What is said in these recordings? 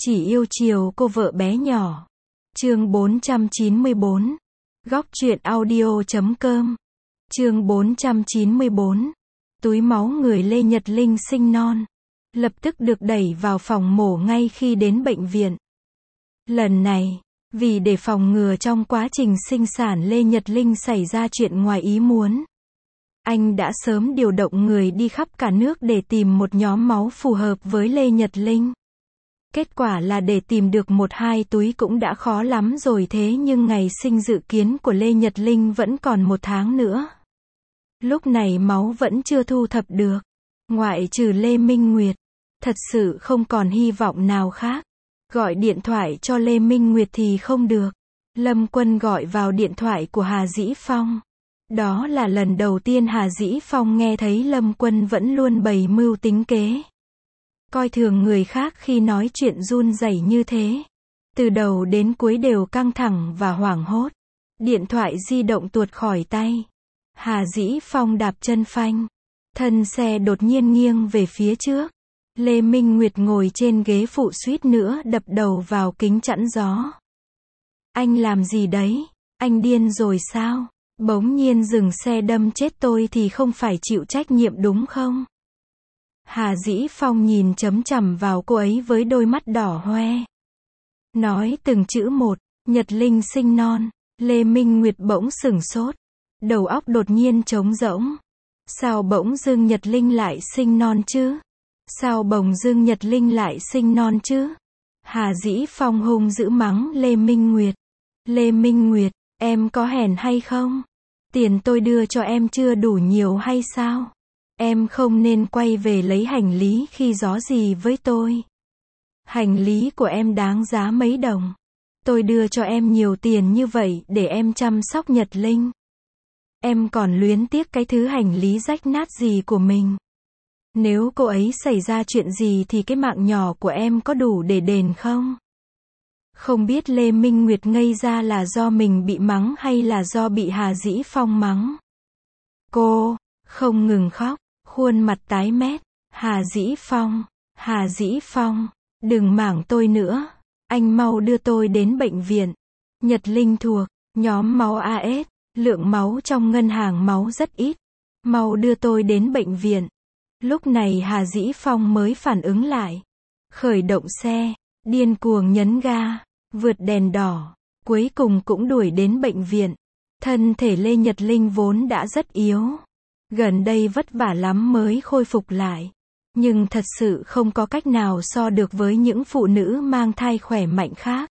Chỉ yêu chiều cô vợ bé nhỏ. Chương 494. Góc truyện audio.com. Chương 494. Túi máu người Lê Nhật Linh sinh non. Lập tức được đẩy vào phòng mổ ngay khi đến bệnh viện. Lần này, vì để phòng ngừa trong quá trình sinh sản Lê Nhật Linh xảy ra chuyện ngoài ý muốn, anh đã sớm điều động người đi khắp cả nước để tìm một nhóm máu phù hợp với Lê Nhật Linh. Kết quả là để tìm được 1-2 túi cũng đã khó lắm rồi, thế nhưng ngày sinh dự kiến của Lê Nhật Linh vẫn còn 1 tháng nữa. Lúc này máu vẫn chưa thu thập được. Ngoại trừ Lê Minh Nguyệt, thật sự không còn hy vọng nào khác. Gọi điện thoại cho Lê Minh Nguyệt thì không được. Lâm Quân gọi vào điện thoại của Hà Dĩ Phong. Đó là lần đầu tiên Hà Dĩ Phong nghe thấy Lâm Quân vẫn luôn bày mưu tính kế, coi thường người khác khi nói chuyện run rẩy như thế. Từ đầu đến cuối đều căng thẳng và hoảng hốt. Điện thoại di động tuột khỏi tay. Hà Dĩ Phong đạp chân phanh. Thân xe đột nhiên nghiêng về phía trước. Lê Minh Nguyệt ngồi trên ghế phụ suýt nữa đập đầu vào kính chắn gió. Anh làm gì đấy? Anh điên rồi sao? Bỗng nhiên dừng xe đâm chết tôi thì không phải chịu trách nhiệm đúng không? Hà Dĩ Phong nhìn chằm chằm vào cô ấy với đôi mắt đỏ hoe. Nói từng chữ một. Nhật Linh sinh non. Lê Minh Nguyệt bỗng sửng sốt. Đầu óc đột nhiên trống rỗng. Sao bỗng dưng Nhật Linh lại sinh non chứ? Sao bỗng dưng Nhật Linh lại sinh non chứ? Hà Dĩ Phong hung dữ mắng Lê Minh Nguyệt. Lê Minh Nguyệt, em có hèn hay không? Tiền tôi đưa cho em chưa đủ nhiều hay sao? Em không nên quay về lấy hành lý khi gió gì với tôi. Hành lý của em đáng giá mấy đồng. Tôi đưa cho em nhiều tiền như vậy để em chăm sóc Nhật Linh. Em còn luyến tiếc cái thứ hành lý rách nát gì của mình. Nếu cô ấy xảy ra chuyện gì thì cái mạng nhỏ của em có đủ để đền không? Không biết Lê Minh Nguyệt ngây ra là do mình bị mắng hay là do bị Hà Dĩ Phong mắng. Cô không ngừng khóc, khuôn mặt tái mét. Hà Dĩ Phong, đừng mảng tôi nữa. Anh mau đưa tôi đến bệnh viện. Nhật Linh thuộc nhóm máu AS, lượng máu trong ngân hàng máu rất ít. Mau đưa tôi đến bệnh viện. Lúc này Hà Dĩ Phong mới phản ứng lại. Khởi động xe, điên cuồng nhấn ga, vượt đèn đỏ, cuối cùng cũng đuổi đến bệnh viện. Thân thể Lê Nhật Linh vốn đã rất yếu. Gần đây vất vả lắm mới khôi phục lại. Nhưng thật sự không có cách nào so được với những phụ nữ mang thai khỏe mạnh khác.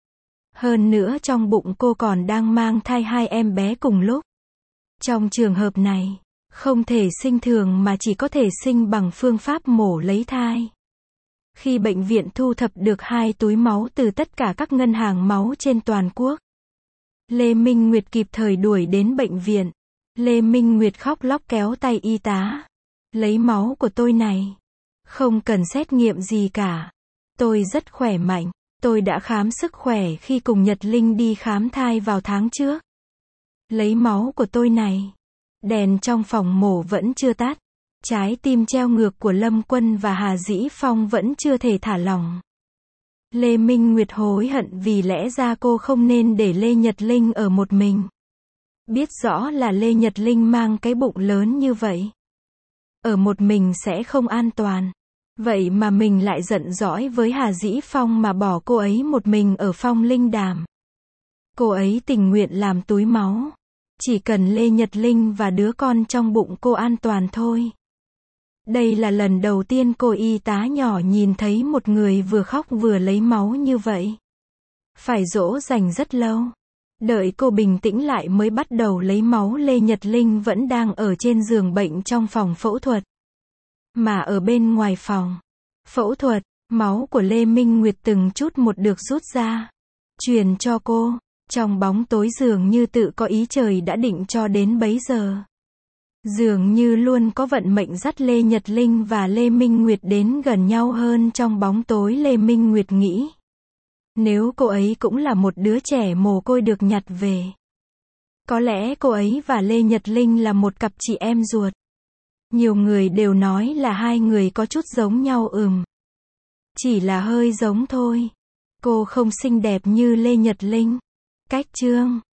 Hơn nữa trong bụng cô còn đang mang thai 2 em bé cùng lúc. Trong trường hợp này, không thể sinh thường mà chỉ có thể sinh bằng phương pháp mổ lấy thai. Khi bệnh viện thu thập được 2 túi máu từ tất cả các ngân hàng máu trên toàn quốc, Lê Minh Nguyệt kịp thời đuổi đến bệnh viện. Lê Minh Nguyệt khóc lóc kéo tay y tá. Lấy máu của tôi này. Không cần xét nghiệm gì cả. Tôi rất khỏe mạnh. Tôi đã khám sức khỏe khi cùng Nhật Linh đi khám thai vào tháng trước. Lấy máu của tôi này. Đèn trong phòng mổ vẫn chưa tắt. Trái tim treo ngược của Lâm Quân và Hà Dĩ Phong vẫn chưa thể thả lỏng. Lê Minh Nguyệt hối hận vì lẽ ra cô không nên để Lê Nhật Linh ở một mình. Biết rõ là Lê Nhật Linh mang cái bụng lớn như vậy. Ở một mình sẽ không an toàn. Vậy mà mình lại giận dỗi với Hà Dĩ Phong mà bỏ cô ấy một mình ở Phong Linh Đàm. Cô ấy tình nguyện làm túi máu. Chỉ cần Lê Nhật Linh và đứa con trong bụng cô an toàn thôi. Đây là lần đầu tiên cô y tá nhỏ nhìn thấy một người vừa khóc vừa lấy máu như vậy. Phải dỗ dành rất lâu. Đợi cô bình tĩnh lại mới bắt đầu lấy máu. Lê Nhật Linh vẫn đang ở trên giường bệnh trong phòng phẫu thuật. Mà ở bên ngoài phòng phẫu thuật, máu của Lê Minh Nguyệt từng chút một được rút ra. Truyền cho cô. Trong bóng tối dường như tự có ý trời đã định cho đến bấy giờ. Dường như luôn có vận mệnh dắt Lê Nhật Linh và Lê Minh Nguyệt đến gần nhau hơn trong bóng tối. Lê Minh Nguyệt nghĩ. Nếu cô ấy cũng là một đứa trẻ mồ côi được nhặt về. Có lẽ cô ấy và Lê Nhật Linh là một cặp chị em ruột. Nhiều người đều nói là hai người có chút giống nhau Chỉ là hơi giống thôi. Cô không xinh đẹp như Lê Nhật Linh. Cách chương